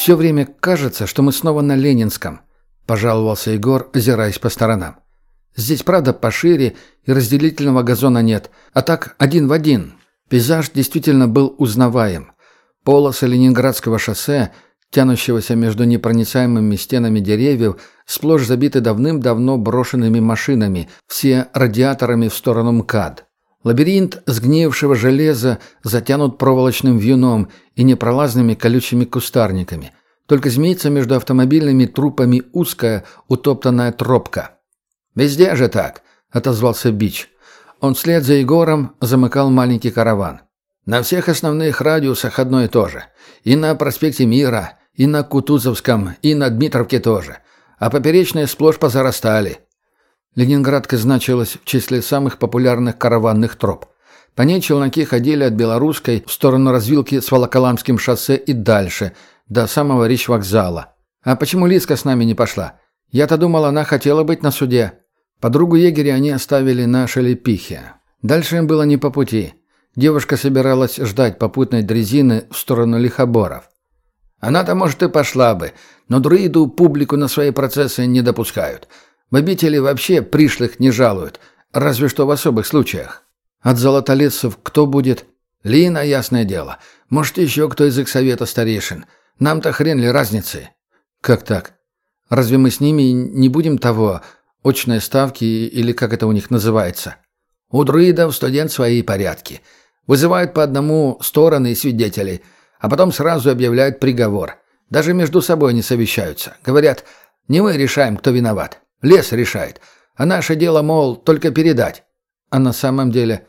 «Все время кажется, что мы снова на Ленинском», – пожаловался Егор, озираясь по сторонам. «Здесь, правда, пошире, и разделительного газона нет, а так один в один». Пейзаж действительно был узнаваем. Полосы Ленинградского шоссе, тянущегося между непроницаемыми стенами деревьев, сплошь забиты давным-давно брошенными машинами, все радиаторами в сторону МКАД. Лабиринт сгниевшего железа затянут проволочным вьюном и непролазными колючими кустарниками. Только змеится между автомобильными трупами узкая, утоптанная тропка. «Везде же так», — отозвался Бич. Он вслед за Егором замыкал маленький караван. «На всех основных радиусах одно и то же. И на проспекте Мира, и на Кутузовском, и на Дмитровке тоже. А поперечные сплошь позарастали». Ленинградка значилась в числе самых популярных караванных троп. По ней челноки ходили от Белорусской в сторону развилки с Волоколамским шоссе и дальше, до самого речвокзала. «А почему Лиска с нами не пошла? Я-то думал, она хотела быть на суде». Подругу егеря они оставили на Шелепихе. Дальше им было не по пути. Девушка собиралась ждать попутной дрезины в сторону Лихоборов. «Она-то, может, и пошла бы, но друиду публику на свои процессы не допускают. В обители вообще пришлых не жалуют, разве что в особых случаях. От золотолесцев кто будет? Лина, ясное дело. Может, еще кто из их совета старейшин. Нам-то хрен ли разницы?» «Как так? Разве мы с ними не будем того, очные ставки или как это у них называется?» «У друидов студент свои порядки. Вызывают по одному стороны и свидетелей, а потом сразу объявляют приговор. Даже между собой не совещаются. Говорят, не мы решаем, кто виноват. Лес решает. А наше дело, мол, только передать». А на самом деле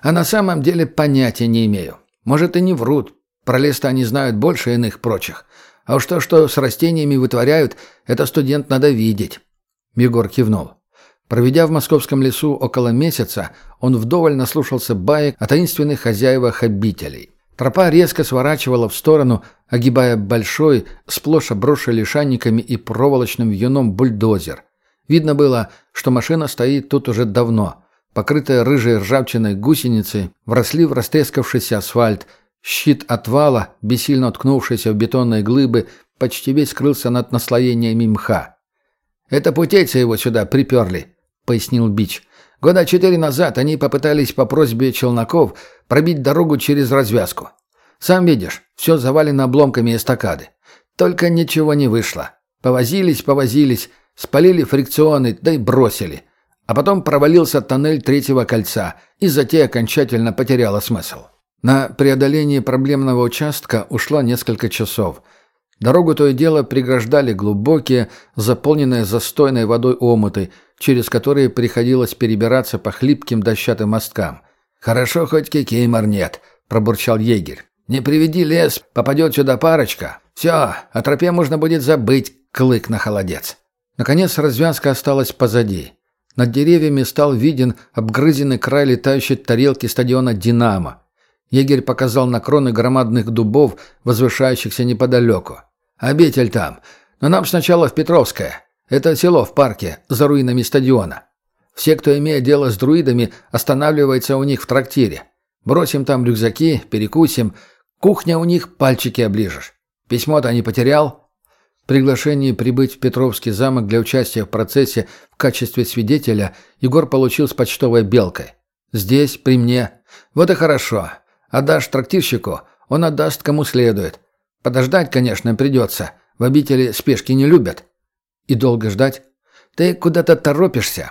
понятия не имею. Может, и не врут. Про лес-то они знают больше иных прочих. А уж то, что с растениями вытворяют, это студент надо видеть. Егор кивнул. Проведя в московском лесу около месяца, он вдоволь наслушался баек о таинственных хозяевах обителей. Тропа резко сворачивала в сторону, огибая большой, сплошь обросший лишайниками и проволочным вьюном бульдозер. Видно было, что машина стоит тут уже давно. Покрытая рыжей ржавчиной гусеницы, вросли в растрескавшийся асфальт. Щит отвала, бессильно уткнувшийся в бетонные глыбы, почти весь скрылся над наслоениями мха. «Это путейцы его сюда приперли», — пояснил Бич. «Года 4 назад они попытались по просьбе челноков пробить дорогу через развязку. Сам видишь, все завалено обломками эстакады. Только ничего не вышло. Повозились, спалили фрикционы, да и бросили. А потом провалился тоннель третьего кольца, и затея окончательно потеряла смысл. На преодоление проблемного участка ушло несколько часов. Дорогу то и дело преграждали глубокие, заполненные застойной водой омуты, через которые приходилось перебираться по хлипким дощатым мосткам. «Хорошо, хоть кикимор нет», — пробурчал егерь. «Не приведи лес, попадет сюда парочка. Все, о тропе можно будет забыть, клык на холодец». Наконец развязка осталась позади. Над деревьями стал виден обгрызенный край летающей тарелки стадиона «Динамо». Егерь показал на кроны громадных дубов, возвышающихся неподалеку. «Обитель там. Но нам сначала в Петровское. Это село в парке, за руинами стадиона. Все, кто имеет дело с друидами, останавливается у них в трактире. Бросим там рюкзаки, перекусим. Кухня у них, пальчики оближешь. Письмо-то не потерял?» Приглашение прибыть в Петровский замок для участия в процессе в качестве свидетеля Егор получил с почтовой белкой. «Здесь, при мне. Вот и хорошо. Отдашь трактирщику, он отдаст кому следует. Подождать, конечно, придется. В обители спешки не любят». «И долго ждать?» «Ты куда-то торопишься».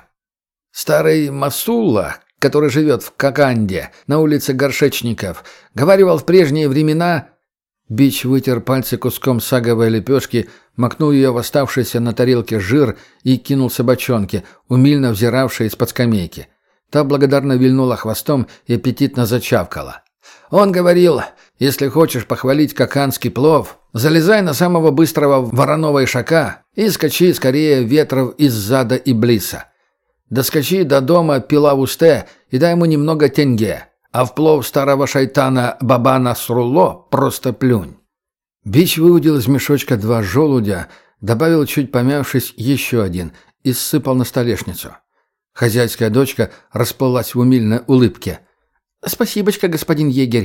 Старый Масулла, который живет в Коканде, на улице Горшечников, говаривал в прежние времена... Бич вытер пальцы куском саговой лепешки, макнул ее в оставшийся на тарелке жир и кинул собачонке, умильно взиравшей из-под скамейки. Та благодарно вильнула хвостом и аппетитно зачавкала. «Он говорил, если хочешь похвалить коканский плов, залезай на самого быстрого вороного ишака и скачи скорее ветров из зада и блиса. Доскочи до дома Пилавусте и дай ему немного тенге. А в плов старого шайтана Бабана Срулло просто плюнь». Бич выудил из мешочка 2 желудя, добавил, чуть помявшись, еще один и ссыпал на столешницу. Хозяйская дочка расплылась в умильной улыбке. «Спасибочка, господин егерь».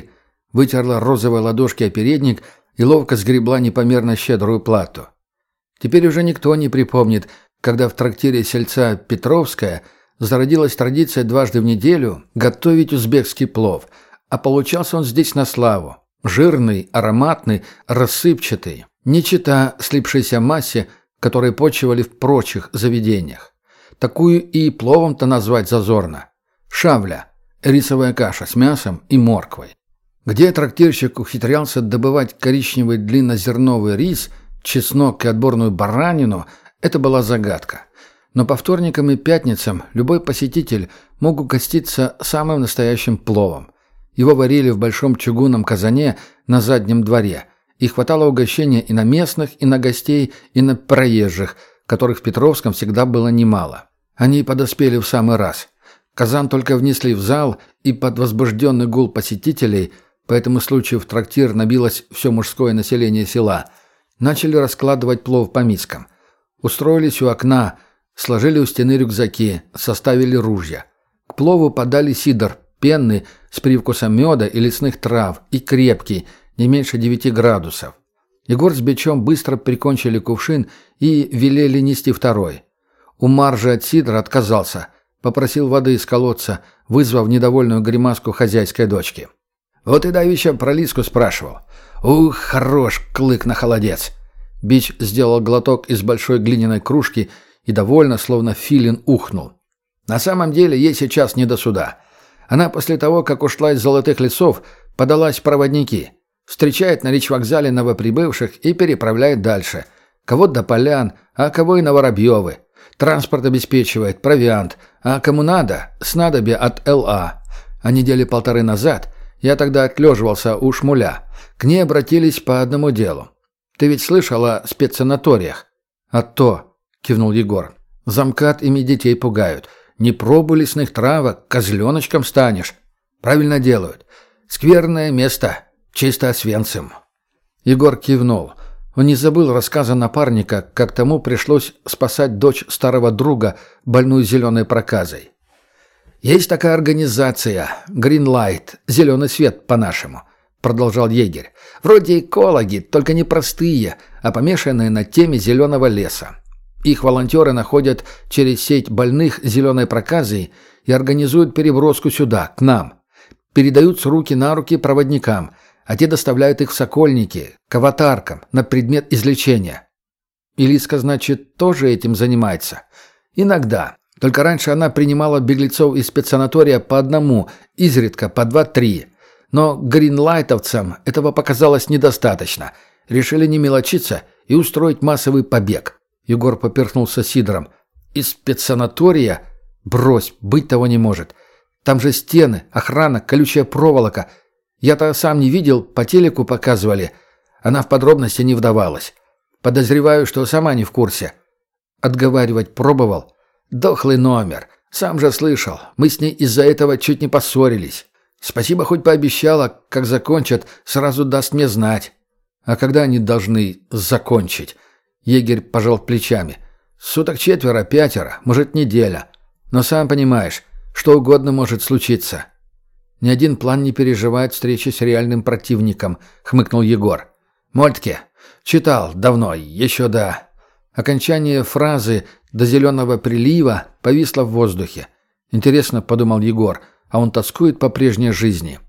вытерла розовой ладошкой о передник и ловко сгребла непомерно щедрую плату. Теперь уже никто не припомнит, когда в трактире сельца «Петровская» зародилась традиция дважды в неделю готовить узбекский плов, а получался он здесь на славу. Жирный, ароматный, рассыпчатый, не чета слипшейся массе, которой почивали в прочих заведениях. Такую и пловом-то назвать зазорно. Шавля – рисовая каша с мясом и морквой. Где трактирщик ухитрялся добывать коричневый длиннозерновый рис, чеснок и отборную баранину – это была загадка. Но по вторникам и пятницам любой посетитель мог угоститься самым настоящим пловом. Его варили в большом чугунном казане на заднем дворе, и хватало угощения и на местных, и на гостей, и на проезжих, которых в Петровском всегда было немало. Они подоспели в самый раз. Казан только внесли в зал, и под возбужденный гул посетителей, по этому случаю в трактир набилось все мужское население села, начали раскладывать плов по мискам. Устроились у окна, сложили у стены рюкзаки, составили ружья. К плову подали сидр, пенный, с привкусом меда и лесных трав, и крепкий, не меньше 9 градусов. Егор с Бичом быстро прикончили кувшин и велели нести второй. Умар же от сидра отказался, попросил воды из колодца, вызвав недовольную гримаску хозяйской дочки. Вот и давеча про Лиску спрашивал. «Ух, хорош клык на холодец!» Бич сделал глоток из большой глиняной кружки и довольно, словно филин, ухнул. «На самом деле ей сейчас не до суда. Она после того, как ушла из золотых лесов, подалась в проводники. Встречает на речвокзале новоприбывших и переправляет дальше. Кого до Полян, а кого и на Воробьевы. Транспорт обеспечивает, провиант, а кому надо – снадобье от ЛА. А недели 1.5 назад, я тогда отлеживался у Шмуля, к ней обратились по одному делу. Ты ведь слышал о спецсанаториях? «А то», – кивнул Егор. «Замкат ими детей пугают. Не пробуй лесных травок, козленочком станешь. Правильно делают. Скверное место, чисто Освенцим». Егор кивнул. Он не забыл рассказа напарника, как тому пришлось спасать дочь старого друга, больную зеленой проказой. «Есть такая организация, Greenlight, зеленый свет по-нашему», — продолжал егерь. «Вроде экологи, только не простые, а помешанные на теме зеленого леса. Их волонтеры находят через сеть больных зеленой проказой и организуют переброску сюда, к нам. Передают с руки на руки проводникам, а те доставляют их в Сокольники, к аватаркам, на предмет излечения». И Лиска, значит, тоже этим занимается? «Иногда. Только раньше она принимала беглецов из спецсанатория по одному, изредка по 2-3. Но гринлайтовцам этого показалось недостаточно. Решили не мелочиться и устроить массовый побег». Егор поперхнулся сидром. «Из спецсанатория? Брось, быть того не может. Там же стены, охрана, колючая проволока. Я-то сам не видел, по телеку показывали. Она в подробности не вдавалась. Подозреваю, что сама не в курсе. Отговаривать пробовал. Дохлый номер. Сам же слышал. Мы с ней из-за этого чуть не поссорились. Спасибо, хоть пообещала, как закончат, сразу даст мне знать». «А когда они должны закончить?» Егерь пожал плечами. «Суток 4-5, может, неделя. Но сам понимаешь, что угодно может случиться». «Ни один план не переживает встречи с реальным противником», — хмыкнул Егор. «Мольтке. Читал давно, еще до...» Окончание фразы «до зеленого прилива» повисло в воздухе. «Интересно», — подумал Егор, — «а он тоскует по прежней жизни».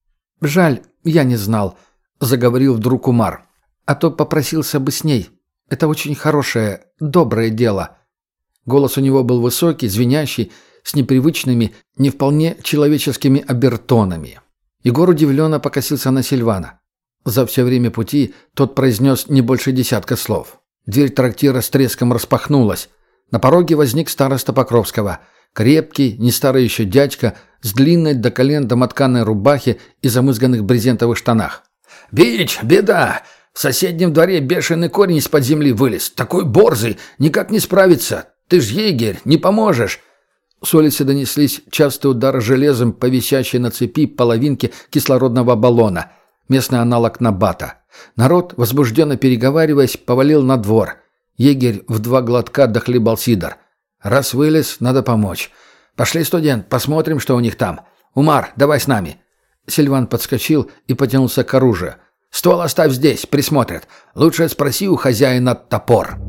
«Жаль, я не знал», — заговорил вдруг Умар. «А то попросился бы с ней. Это очень хорошее, доброе дело». Голос у него был высокий, звенящий, с непривычными, не вполне человеческими обертонами. Егор удивленно покосился на Сильвана. За все время пути тот произнес не больше 10 слов. Дверь трактира с треском распахнулась. На пороге возник староста Покровского. Крепкий, не старый еще дядька, с длинной до колен домотканной рубахе и замызганных брезентовых штанах. «Бич, беда! В соседнем дворе бешеный корень из-под земли вылез. Такой борзый, никак не справится. Ты ж егерь, не поможешь!» С улицы донеслись частые удары железом по висящей на цепи половинке кислородного баллона. Местный аналог набата. Народ, возбужденно переговариваясь, повалил на двор. Егерь в 2 глотка дохлебал сидр. «Раз вылез, надо помочь. Пошли, студент, посмотрим, что у них там. Умар, давай с нами». Сильван подскочил и потянулся к оружию. «Ствол оставь здесь, присмотрят. Лучше спроси у хозяина топор».